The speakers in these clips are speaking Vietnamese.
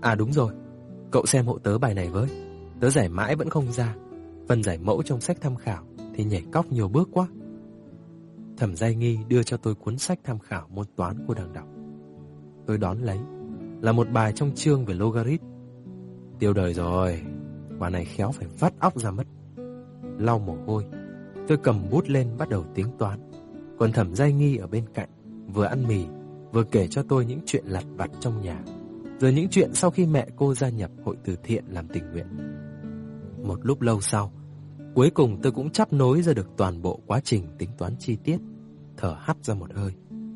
À đúng rồi, cậu xem hộ tớ bài này với. Tớ giải mãi vẫn không ra. Phần giải mẫu trong sách tham khảo thì nhảy cóc nhiều bước quá. Thẩm Giai Nghi đưa cho tôi cuốn sách tham khảo môn toán cô đang đọc. Tôi đón lấy, là một bài trong chương về logarit. Tiêu đời rồi, quả này khéo phải vắt óc ra mất. Lau mồ hôi, tôi cầm bút lên bắt đầu tính toán. Còn Thẩm Giai Nghi ở bên cạnh, vừa ăn mì, vừa kể cho tôi những chuyện lặt vặt trong nhà, rồi những chuyện sau khi mẹ cô gia nhập hội từ thiện làm tình nguyện. Một lúc lâu sau, cuối cùng tôi cũng chắp nối ra được toàn bộ quá trình tính toán chi tiết, thở hắt ra một hơi.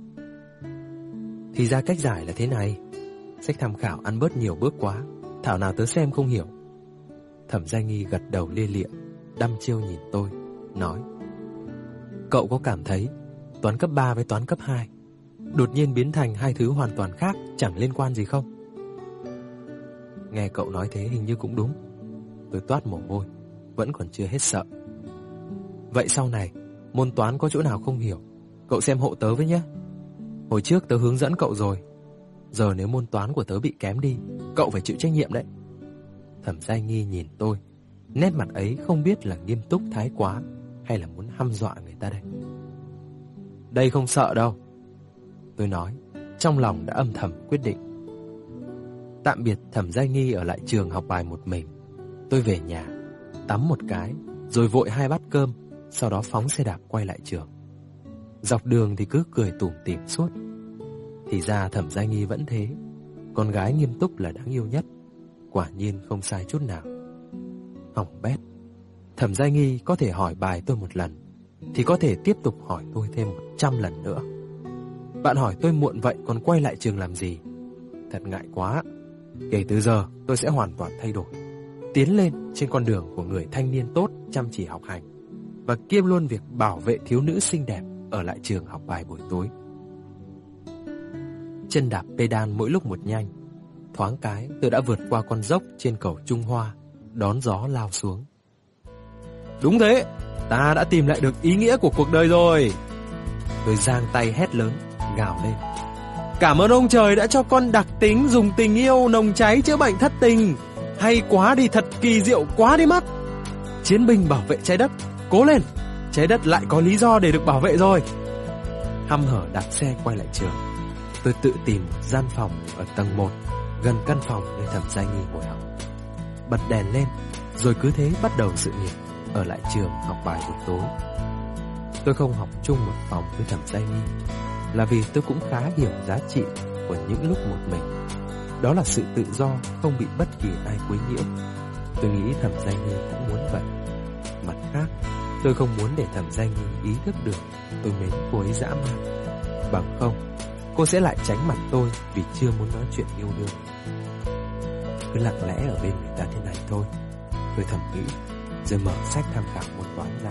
Thì ra cách giải là thế này. Sách tham khảo ăn bớt nhiều bước quá, thảo nào tớ xem không hiểu. Thẩm Giai Nghi gật đầu lia lịa, đăm chiêu nhìn tôi, nói: Cậu có cảm thấy toán cấp 3 với toán cấp 2 đột nhiên biến thành hai thứ hoàn toàn khác, chẳng liên quan gì không? Nghe cậu nói thế hình như cũng đúng. Tôi toát mồ hôi, vẫn còn chưa hết sợ. Vậy sau này, môn toán có chỗ nào không hiểu, cậu xem hộ tớ với nhé. Hồi trước tớ hướng dẫn cậu rồi. Giờ nếu môn toán của tớ bị kém đi, cậu phải chịu trách nhiệm đấy. Thẩm Giai Nghi nhìn tôi, nét mặt ấy không biết là nghiêm túc thái quá hay là muốn hăm dọa người ta đây. Đây không sợ đâu, tôi nói, trong lòng đã âm thầm quyết định. Tạm biệt Thẩm Giai Nghi ở lại trường học bài một mình. Tôi về nhà, tắm một cái, rồi vội 2 bát cơm, sau đó phóng xe đạp quay lại trường. Dọc đường thì cứ cười tủm tỉm suốt. Thì ra Thẩm Giai Nghi vẫn thế, con gái nghiêm túc là đáng yêu nhất. Quả nhiên không sai chút nào. Hỏng bét. Thẩm Giai Nghi có thể hỏi bài tôi một lần, thì có thể tiếp tục hỏi tôi thêm 100 lần nữa. Bạn hỏi tôi muộn vậy còn quay lại trường làm gì? Thật ngại quá. Kể từ giờ tôi sẽ hoàn toàn thay đổi, tiến lên trên con đường của người thanh niên tốt, chăm chỉ học hành, và kiêm luôn việc bảo vệ thiếu nữ xinh đẹp ở lại trường học bài buổi tối. Chân đạp pedal mỗi lúc một nhanh, thoáng cái tôi đã vượt qua con dốc trên cầu Trung Hoa, đón gió lao xuống. Đúng thế, ta đã tìm lại được ý nghĩa của cuộc đời rồi. Tôi giang tay hét lớn, gào lên: Cảm ơn ông trời đã cho con đặc tính dùng tình yêu nồng cháy chữa bệnh thất tình. Hay quá đi, thật kỳ diệu quá đi mất. Chiến binh bảo vệ trái đất, cố lên, trái đất lại có lý do để được bảo vệ rồi. Hăm hở đạp xe quay lại trường. Tôi tự tìm một gian phòng ở tầng 1, gần căn phòng nơi Thẩm Giai Nghi ngồi học. Bật đèn lên, rồi cứ thế bắt đầu sự nghiệp ở lại trường học bài buổi tối. Tôi không học chung một phòng với Thẩm Giai Nghi là vì tôi cũng khá hiểu giá trị của những lúc một mình. Đó là sự tự do, không bị bất kỳ ai quấy nhiễu. Tôi nghĩ Thẩm Giai Nghi cũng muốn vậy. Mặt khác, tôi không muốn để Thẩm Giai Nghi ý thức được tôi mến cô ấy dã man. Bằng không, cô sẽ lại tránh mặt tôi vì chưa muốn nói chuyện yêu đương. Cứ lặng lẽ ở bên người ta thế này thôi, tôi thầm nghĩ, rồi mở sách tham khảo môn toán ra.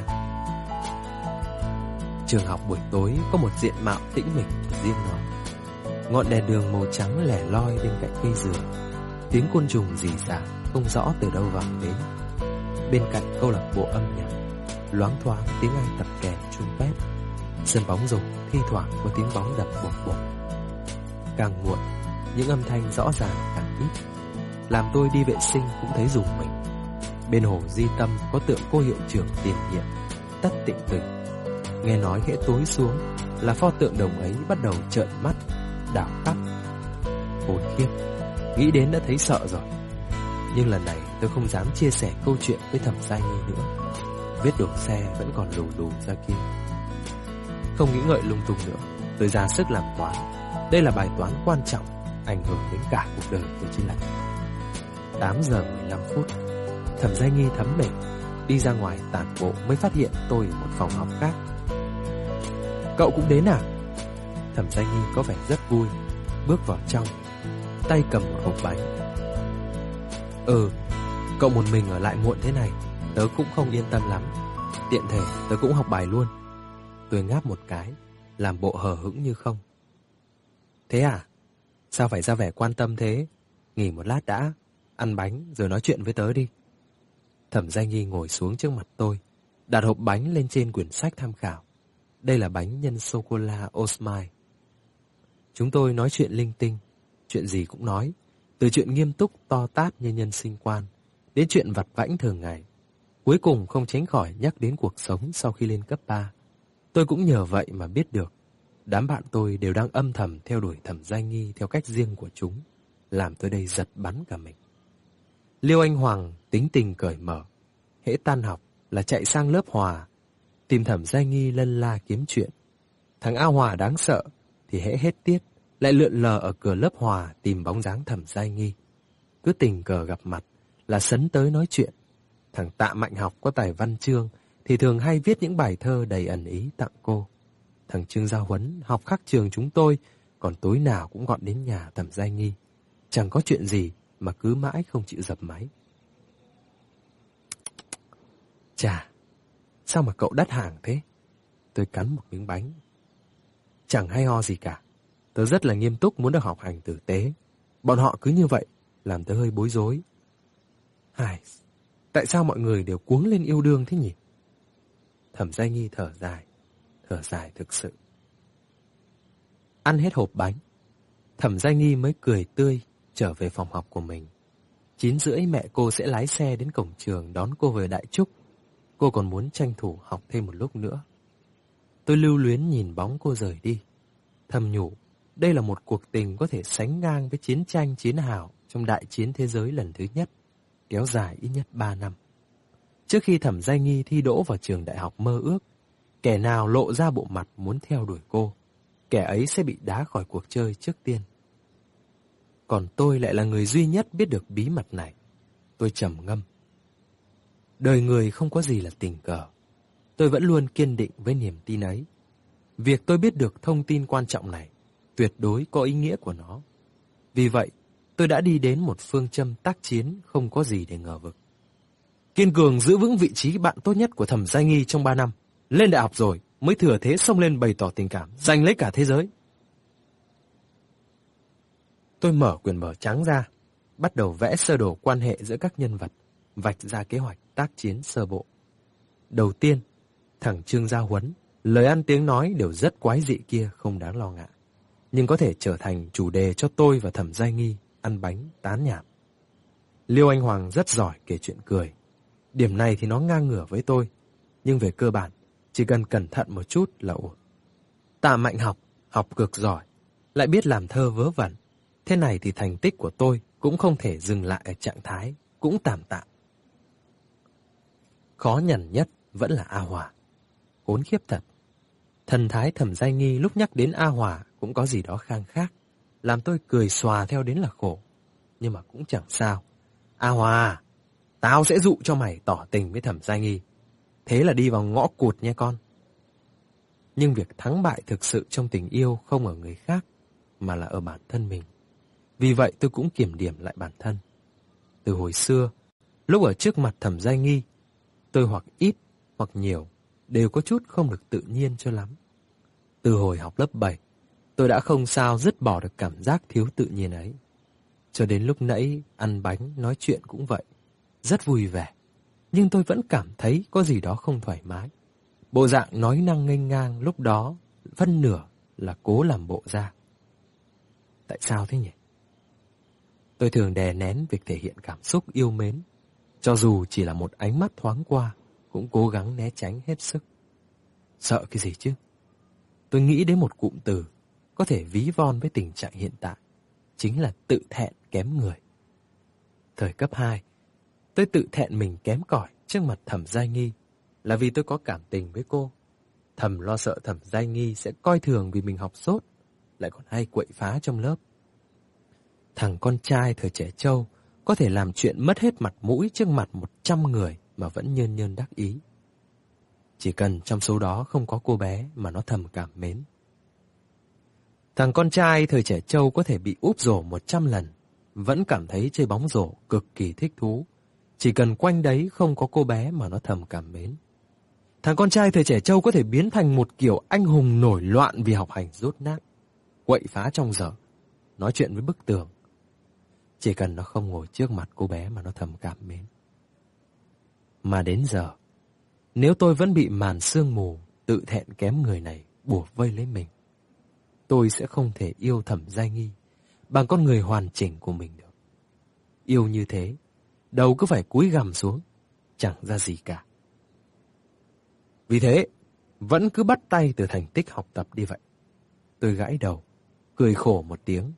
Trường học buổi tối có một diện mạo tĩnh mịch riêng nó. Ngọn đèn đường màu trắng lẻ loi bên cạnh cây dừa, tiếng côn trùng rỉ rả không rõ từ đâu vọng đến. Bên cạnh câu lạc bộ âm nhạc, loáng thoáng tiếng ai tập kèn trumpet. Sân bóng rổ thi thoảng có tiếng bóng đập bột bột. Càng muộn, những âm thanh rõ ràng càng ít, làm tôi đi vệ sinh cũng thấy rùng mình. Bên hồ Di Tâm có tượng cô hiệu trưởng tiền nhiệm Tất Tịnh Tình. Nghe nói hễ tối xuống là pho tượng đồng ấy bắt đầu trợn mắt, đảo tắp. Hồn khiếp, nghĩ đến đã thấy sợ rồi. Nhưng lần này tôi không dám chia sẻ câu chuyện với Thẩm Giai Nghi nữa. Vết đổ xe vẫn còn lù lù ra kia. Không nghĩ ngợi lung tung nữa, tôi ra sức làm toán. Đây là bài toán quan trọng, ảnh hưởng đến cả cuộc đời tôi chứ lành. 8 giờ 15 phút, Thẩm Giai Nghi thấm mệt, đi ra ngoài tản bộ mới phát hiện tôi ở một phòng học khác. Cậu cũng đến à? Thẩm Giai Nghi có vẻ rất vui, bước vào trong, tay cầm một hộp bánh. Cậu một mình ở lại muộn thế này, tớ cũng không yên tâm lắm. Tiện thể tớ cũng học bài luôn. Tôi ngáp một cái, làm bộ hờ hững như không. Thế à? Sao phải ra vẻ quan tâm thế? Nghỉ một lát đã, ăn bánh rồi nói chuyện với tớ đi. Thẩm Giai Nghi ngồi xuống trước mặt tôi, đặt hộp bánh lên trên quyển sách tham khảo. Đây là bánh nhân sô-cô-la Osmai. Chúng tôi nói chuyện linh tinh, chuyện gì cũng nói, Từ chuyện nghiêm túc to tát như nhân sinh quan, đến chuyện vặt vãnh thường ngày, cuối cùng không tránh khỏi nhắc đến cuộc sống sau khi lên cấp 3. Tôi cũng nhờ vậy mà biết được, đám bạn tôi đều đang âm thầm theo đuổi Thẩm Giai Nghi theo cách riêng của chúng, làm tôi đây giật bắn cả mình. Liêu Anh Hoàng tính tình cởi mở, hễ tan học là chạy sang lớp Hòa, tìm Thẩm Giai Nghi lân la kiếm chuyện. Thằng A Hòa đáng sợ thì hễ hết tiết lại lượn lờ ở cửa lớp Hòa tìm bóng dáng Thẩm Giai Nghi. Cứ tình cờ gặp mặt là sấn tới nói chuyện. Thằng Tạ Mạnh Học có tài văn chương thì thường hay viết những bài thơ đầy ẩn ý tặng cô. Thằng Trương Gia Huấn học khác trường chúng tôi, còn tối nào cũng gọn đến nhà Thẩm Giai Nghi. Chẳng có chuyện gì mà cứ mãi không chịu dập máy. Chà, sao mà cậu đắt hàng thế? Tôi cắn một miếng bánh. Chẳng hay ho gì cả. Tớ rất là nghiêm túc muốn được học hành tử tế. Bọn họ cứ như vậy, làm tớ hơi bối rối. Tại sao mọi người đều cuống lên yêu đương thế nhỉ? Thẩm Giai Nghi thở dài thực sự. Ăn hết hộp bánh, Thẩm Giai Nghi mới cười tươi trở về phòng học của mình. 9:30 mẹ cô sẽ lái xe đến cổng trường đón cô về Đại Trúc. Cô còn muốn tranh thủ học thêm một lúc nữa. Tôi lưu luyến nhìn bóng cô rời đi, thầm nhủ, đây là một cuộc tình có thể sánh ngang với chiến tranh chiến hào trong đại chiến thế giới lần thứ nhất, kéo dài ít nhất 3 năm. Trước khi Thẩm Giai Nghi thi đỗ vào trường đại học mơ ước, kẻ nào lộ ra bộ mặt muốn theo đuổi cô, kẻ ấy sẽ bị đá khỏi cuộc chơi trước tiên. Còn tôi lại là người duy nhất biết được bí mật này. Tôi trầm ngâm. Đời người không có gì là tình cờ. Tôi vẫn luôn kiên định với niềm tin ấy. Việc tôi biết được thông tin quan trọng này tuyệt đối có ý nghĩa của nó. Vì vậy, tôi đã đi đến một phương châm tác chiến không có gì để ngờ vực. Kiên cường giữ vững vị trí bạn tốt nhất của Thẩm Giai Nghi trong 3 năm. Lên đại học rồi mới thừa thế xông lên bày tỏ tình cảm, giành lấy cả thế giới. Tôi mở quyển vở trắng ra, bắt đầu vẽ sơ đồ quan hệ giữa các nhân vật, vạch ra kế hoạch tác chiến sơ bộ. Đầu tiên, thằng Trương Gia Huấn, lời ăn tiếng nói đều rất quái dị kia không đáng lo ngại, nhưng có thể trở thành chủ đề cho tôi và Thẩm Giai Nghi ăn bánh tán nhảm. Liêu Anh Hoàng rất giỏi kể chuyện cười. Điểm này thì nó ngang ngửa với tôi, nhưng về cơ bản, chỉ cần cẩn thận một chút là ổn. Tạ Mạnh Học, học cực giỏi, lại biết làm thơ vớ vẩn. Thế này thì thành tích của tôi cũng không thể dừng lại ở trạng thái, cũng tạm tạm. Khó nhằn nhất vẫn là A Hòa. Khốn khiếp thật. Thần thái Thẩm Giai Nghi lúc nhắc đến A Hòa cũng có gì đó khang khác, làm tôi cười xòa theo đến là khổ. Nhưng mà cũng chẳng sao. A Hòa, tao sẽ dụ cho mày tỏ tình với Thẩm Giai Nghi. Thế là đi vào ngõ cụt nha con. Nhưng việc thắng bại thực sự trong tình yêu không ở người khác, mà là ở bản thân mình. Vì vậy tôi cũng kiểm điểm lại bản thân. Từ hồi xưa, lúc ở trước mặt Thẩm Giai Nghi, tôi hoặc ít hoặc nhiều đều có chút không được tự nhiên cho lắm. Từ hồi học lớp 7, tôi đã không sao dứt bỏ được cảm giác thiếu tự nhiên ấy. Cho đến lúc nãy ăn bánh nói chuyện cũng vậy, rất vui vẻ. Nhưng tôi vẫn cảm thấy có gì đó không thoải mái. Bộ dạng nói năng nghênh ngang lúc đó phân nửa là cố làm bộ ra. Tại sao thế nhỉ? Tôi thường đè nén việc thể hiện cảm xúc yêu mến, cho dù chỉ là một ánh mắt thoáng qua, cũng cố gắng né tránh hết sức. Sợ cái gì chứ? Tôi nghĩ đến một cụm từ có thể ví von với tình trạng hiện tại, chính là tự thẹn kém người. Thời cấp 2, tôi tự thẹn mình kém cỏi trước mặt Thẩm Giai Nghi, là vì tôi có cảm tình với cô. Thầm lo sợ Thẩm Giai Nghi sẽ coi thường vì mình học dốt, lại còn hay quậy phá trong lớp. Thằng con trai thời trẻ trâu có thể làm chuyện mất hết mặt mũi trước mặt 100 người mà vẫn nhơn nhơn đắc ý. Chỉ cần trong số đó không có cô bé mà nó thầm cảm mến. Thằng con trai thời trẻ trâu có thể bị úp rổ 100 lần, vẫn cảm thấy chơi bóng rổ cực kỳ thích thú. Chỉ cần quanh đấy không có cô bé mà nó thầm cảm mến. Thằng con trai thời trẻ trâu có thể biến thành một kiểu anh hùng nổi loạn vì học hành dốt nát, quậy phá trong giờ, nói chuyện với bức tường. Chỉ cần nó không ngồi trước mặt cô bé mà nó thầm cảm mến. Mà đến giờ, nếu tôi vẫn bị màn sương mù tự thẹn kém người này buộc vây lấy mình, tôi sẽ không thể yêu Thẩm Giai Nghi bằng con người hoàn chỉnh của mình được. Yêu như thế, đầu cứ phải cúi gằm xuống, chẳng ra gì cả. Vì thế, vẫn cứ bắt tay từ thành tích học tập đi vậy. Tôi gãi đầu, cười khổ một tiếng.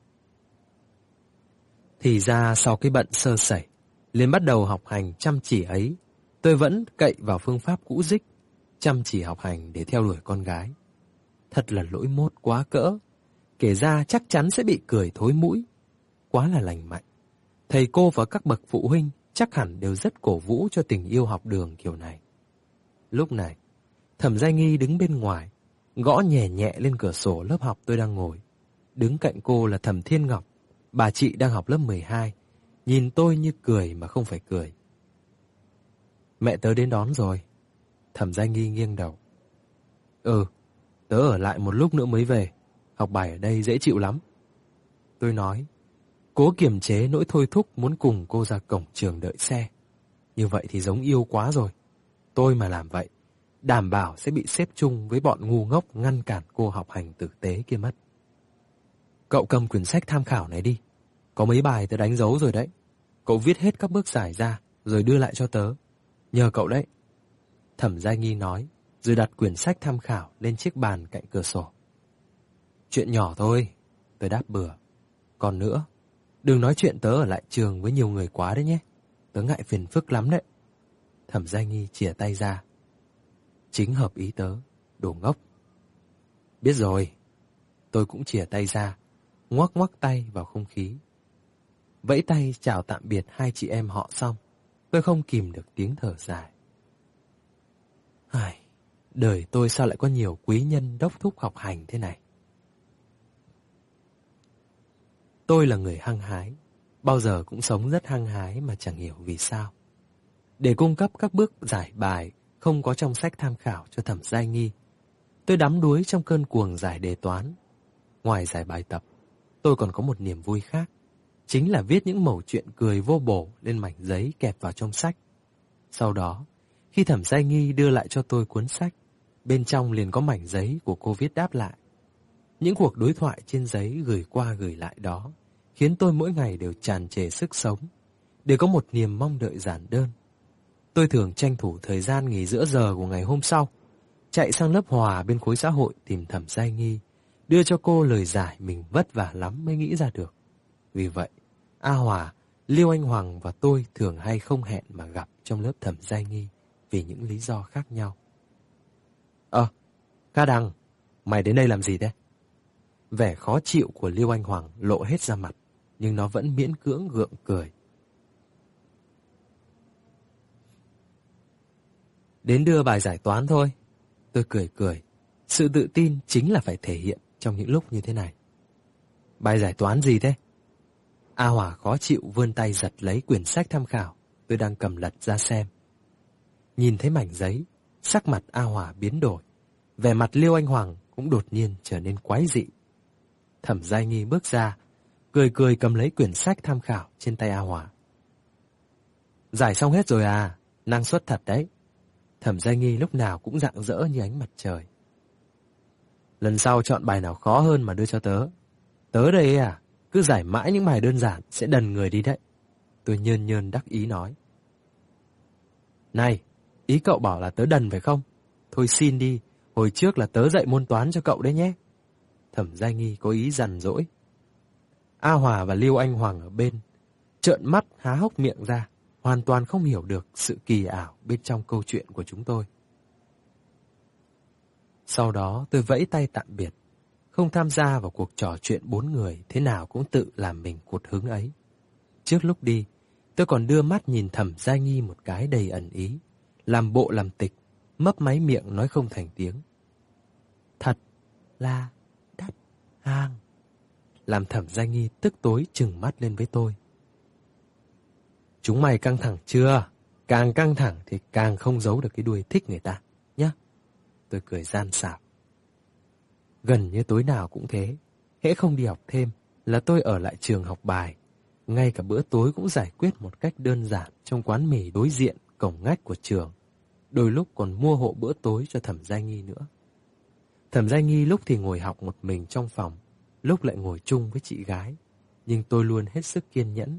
Thì ra sau cái bận sơ sẩy, liền bắt đầu học hành chăm chỉ ấy, tôi vẫn cậy vào phương pháp cũ dích, chăm chỉ học hành để theo đuổi con gái. Thật là lỗi mốt quá cỡ, kể ra chắc chắn sẽ bị cười thối mũi. Quá là lành mạnh. Thầy cô và các bậc phụ huynh chắc hẳn đều rất cổ vũ cho tình yêu học đường kiểu này. Lúc này, Thẩm Giai Nghi đứng bên ngoài, gõ nhẹ nhẹ lên cửa sổ lớp học tôi đang ngồi. Đứng cạnh cô là Thẩm Thiên Ngọc, bà chị đang học lớp 12, nhìn tôi như cười mà không phải cười. Mẹ tớ đến đón rồi. Thẩm Giai Nghi nghiêng đầu. Ừ, tớ ở lại một lúc nữa mới về, học bài ở đây dễ chịu lắm. Tôi nói, cố kiềm chế nỗi thôi thúc muốn cùng cô ra cổng trường đợi xe. Như vậy thì giống yêu quá rồi. Tôi mà làm vậy, đảm bảo sẽ bị xếp chung với bọn ngu ngốc ngăn cản cô học hành tử tế kia mất. Cậu cầm quyển sách tham khảo này đi. Có mấy bài tớ đánh dấu rồi đấy. Cậu viết hết các bước giải ra, rồi đưa lại cho tớ. Nhờ cậu đấy. Thẩm Giai Nghi nói, rồi đặt quyển sách tham khảo lên chiếc bàn cạnh cửa sổ. Chuyện nhỏ thôi, tớ đáp bừa. Còn nữa, đừng nói chuyện tớ ở lại trường với nhiều người quá đấy nhé. Tớ ngại phiền phức lắm đấy. Thẩm Giai Nghi chìa tay ra. Chính hợp ý tớ, đồ ngốc. Biết rồi. Tôi cũng chìa tay ra, ngoắc ngoắc tay vào không khí. Vẫy tay chào tạm biệt hai chị em họ xong, tôi không kìm được tiếng thở dài. Ai, đời tôi sao lại có nhiều quý nhân đốc thúc học hành thế này. Tôi là người hăng hái, bao giờ cũng sống rất hăng hái mà chẳng hiểu vì sao. Để cung cấp các bước giải bài không có trong sách tham khảo cho Thẩm Giai Nghi, tôi đắm đuối trong cơn cuồng giải đề toán. Ngoài giải bài tập, tôi còn có một niềm vui khác, chính là viết những mẩu chuyện cười vô bổ lên mảnh giấy kẹp vào trong sách. Sau đó, khi Thẩm Giai Nghi đưa lại cho tôi cuốn sách, bên trong liền có mảnh giấy của cô viết đáp lại. Những cuộc đối thoại trên giấy gửi qua gửi lại đó khiến tôi mỗi ngày đều tràn trề sức sống, để có một niềm mong đợi giản đơn. Tôi thường tranh thủ thời gian nghỉ giữa giờ của ngày hôm sau, chạy sang lớp Hòa bên khối xã hội tìm Thẩm Giai Nghi, đưa cho cô lời giải mình vất vả lắm mới nghĩ ra được. Vì vậy, A Hòa, Liêu Anh Hoàng và tôi thường hay không hẹn mà gặp trong lớp Thẩm Giai Nghi vì những lý do khác nhau. Ca Đằng, mày đến đây làm gì thế? Vẻ khó chịu của Liêu Anh Hoàng lộ hết ra mặt, nhưng nó vẫn miễn cưỡng gượng cười. Đến đưa bài giải toán thôi. Tôi cười cười. Sự tự tin chính là phải thể hiện trong những lúc như thế này. Bài giải toán gì thế? A Hòa khó chịu vươn tay giật lấy quyển sách tham khảo tôi đang cầm lật ra xem. Nhìn thấy mảnh giấy, sắc mặt A Hòa biến đổi. Vẻ mặt Liêu Anh Hoàng cũng đột nhiên trở nên quái dị. Thẩm Giai Nghi bước ra, cười cười cầm lấy quyển sách tham khảo trên tay A Hòa. Giải xong hết rồi à, năng suất thật đấy. Thẩm Giai Nghi lúc nào cũng rạng rỡ như ánh mặt trời. Lần sau chọn bài nào khó hơn mà đưa cho tớ. Tớ đây à, cứ giải mãi những bài đơn giản sẽ đần người đi đấy. Tôi nhơn nhơn đắc ý nói. Này, ý cậu bảo là tớ đần phải không? Thôi xin đi, hồi trước là tớ dạy môn toán cho cậu đấy nhé. Thẩm Giai Nghi có ý dằn dỗi. A Hòa và Liêu Anh Hoàng ở bên, trợn mắt há hốc miệng ra, hoàn toàn không hiểu được sự kỳ ảo bên trong câu chuyện của chúng tôi. Sau đó tôi vẫy tay tạm biệt, không tham gia vào cuộc trò chuyện bốn người thế nào cũng tự làm mình cụt hứng ấy. Trước lúc đi, tôi còn đưa mắt nhìn Thẩm Giai Nghi một cái đầy ẩn ý, làm bộ làm tịch, mấp máy miệng nói không thành tiếng. Thật là đắt hàng. Làm Thẩm Giai Nghi tức tối trừng mắt lên với tôi. Chúng mày căng thẳng chưa? Càng căng thẳng thì càng không giấu được cái đuôi thích người ta, nhá. Tôi cười gian xảo. Gần như tối nào cũng thế, hễ không đi học thêm là tôi ở lại trường học bài. Ngay cả bữa tối cũng giải quyết một cách đơn giản trong quán mì đối diện cổng ngách của trường. Đôi lúc còn mua hộ bữa tối cho Thẩm Giai Nghi nữa. Thẩm Giai Nghi lúc thì ngồi học một mình trong phòng, lúc lại ngồi chung với chị gái. Nhưng tôi luôn hết sức kiên nhẫn,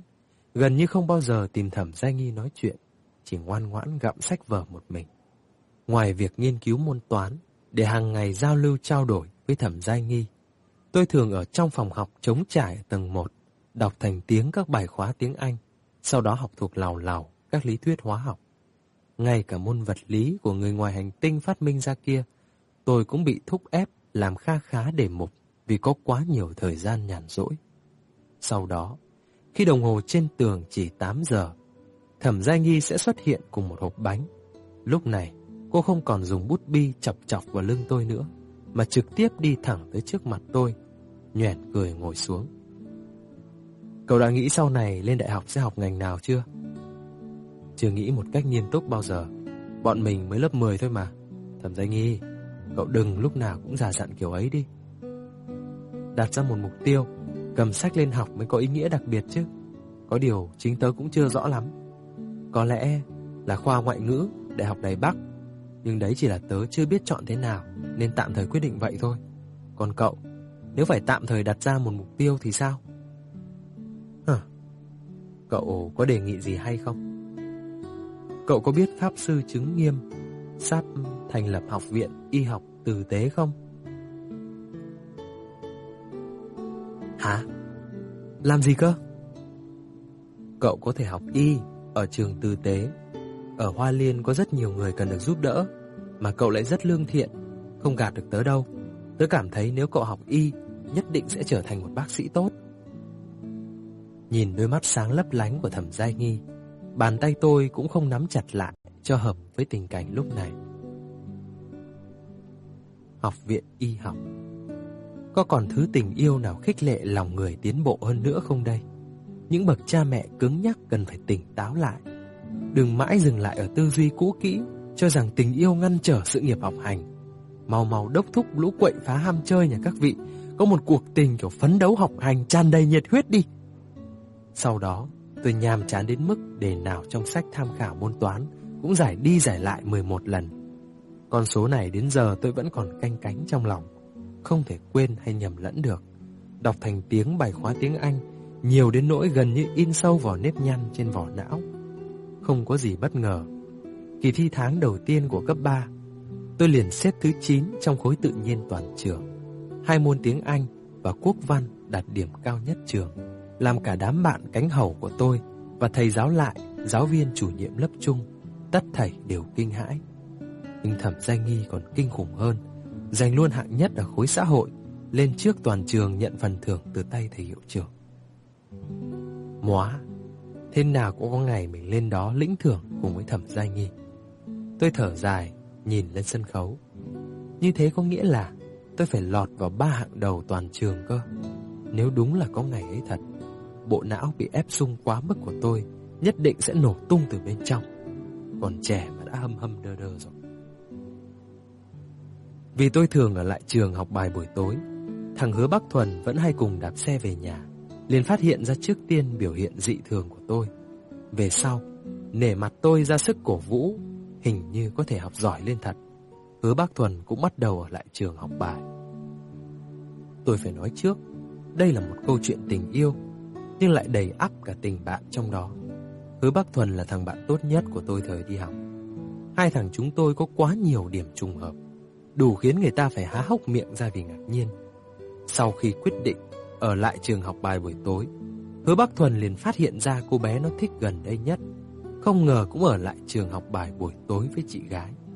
gần như không bao giờ tìm Thẩm Gia Nghi nói chuyện, chỉ ngoan ngoãn gặm sách vở một mình. Ngoài việc nghiên cứu môn toán để hàng ngày giao lưu trao đổi với Thẩm Gia Nghi, tôi thường ở trong phòng học trống trải ở tầng 1, đọc thành tiếng các bài khóa tiếng Anh, sau đó học thuộc làu làu các lý thuyết hóa học. Ngay cả môn vật lý của người ngoài hành tinh phát minh ra kia, tôi cũng bị thúc ép làm kha khá đề mục vì có quá nhiều thời gian nhàn rỗi. Sau đó, khi đồng hồ trên tường chỉ 8 giờ, Thẩm Gia Nghi sẽ xuất hiện cùng một hộp bánh. Lúc này, cô không còn dùng bút bi chọc chọc vào lưng tôi nữa, mà trực tiếp đi thẳng tới trước mặt tôi, nhoẻn cười ngồi xuống. Cậu đã nghĩ sau này lên đại học sẽ học ngành nào chưa? Chưa nghĩ một cách nghiêm túc bao giờ. Bọn mình mới lớp 10 thôi mà. Thẩm Gia Nghi, cậu đừng lúc nào cũng già dặn kiểu ấy đi. Đặt ra một mục tiêu, cầm sách lên học mới có ý nghĩa đặc biệt chứ. Có điều chính tớ cũng chưa rõ lắm. Có lẽ là khoa ngoại ngữ, Đại học Đài Bắc. Nhưng đấy chỉ là tớ chưa biết chọn thế nào, nên tạm thời quyết định vậy thôi. Còn cậu, nếu phải tạm thời đặt ra một mục tiêu thì sao? Cậu có đề nghị gì hay không? Cậu có biết Pháp Sư Chứng Nghiêm sắp thành lập học viện y học tử tế không? Hả? Làm gì cơ? Cậu có thể học y ở trường tử tế. Ở Hoa Liên có rất nhiều người cần được giúp đỡ, mà cậu lại rất lương thiện, không gạt được tớ đâu. Tớ cảm thấy nếu cậu học y, nhất định sẽ trở thành một bác sĩ tốt. Nhìn đôi mắt sáng lấp lánh của Thẩm Gia Nghi, bàn tay tôi cũng không nắm chặt lại cho hợp với tình cảnh lúc này. Học viện y học, có còn thứ tình yêu nào khích lệ lòng người tiến bộ hơn nữa không đây? Những bậc cha mẹ cứng nhắc cần phải tỉnh táo lại. Đừng mãi dừng lại ở tư duy cũ kỹ, cho rằng tình yêu ngăn trở sự nghiệp học hành. Mau mau đốc thúc lũ quậy phá ham chơi nhà các vị có một cuộc tình kiểu phấn đấu học hành tràn đầy nhiệt huyết đi. Sau đó, tôi nhàm chán đến mức đề nào trong sách tham khảo môn toán cũng giải đi giải lại 11 lần. Con số này đến giờ tôi vẫn còn canh cánh trong lòng, không thể quên hay nhầm lẫn được. Đọc thành tiếng bài khóa tiếng Anh, nhiều đến nỗi gần như in sâu vào nếp nhăn trên vỏ não. Không có gì bất ngờ, kỳ thi tháng đầu tiên của cấp 3, tôi liền xếp thứ 9 trong khối tự nhiên toàn trường. 2 môn tiếng Anh và quốc văn đạt điểm cao nhất trường, làm cả đám bạn cánh hầu của tôi và thầy giáo lại, giáo viên chủ nhiệm lớp Trung, tất thảy đều kinh hãi. Nhưng Thẩm Gia Nghi còn kinh khủng hơn, giành luôn hạng nhất ở khối xã hội, lên trước toàn trường nhận phần thưởng từ tay thầy hiệu trưởng. Móa, thế nào cũng có ngày mình lên đó lĩnh thưởng cùng với Thẩm Gia Nghi. Tôi thở dài, nhìn lên sân khấu. Như thế có nghĩa là tôi phải lọt vào 3 hạng đầu toàn trường cơ. Nếu đúng là có ngày ấy thật, bộ não bị ép sung quá mức của tôi nhất định sẽ nổ tung từ bên trong. Còn trẻ mà đã hâm hâm đơ đơ rồi. Vì tôi thường ở lại trường học bài buổi tối, thằng Hứa Bắc Thuần vẫn hay cùng đạp xe về nhà, liền phát hiện ra trước tiên biểu hiện dị thường của tôi. Về sau, nể mặt tôi ra sức cổ vũ, hình như có thể học giỏi lên thật. Hứa Bắc Thuần cũng bắt đầu ở lại trường học bài. Tôi phải nói trước, đây là một câu chuyện tình yêu, nhưng lại đầy ắp cả tình bạn trong đó. Hứa Bắc Thuần là thằng bạn tốt nhất của tôi thời đi học. Hai thằng chúng tôi có quá nhiều điểm trùng hợp, đủ khiến người ta phải há hốc miệng ra vì ngạc nhiên. Sau khi quyết định ở lại trường học bài buổi tối, Hứa Bắc Thuần liền phát hiện ra cô bé nó thích gần đây nhất, không ngờ cũng ở lại trường học bài buổi tối với chị gái.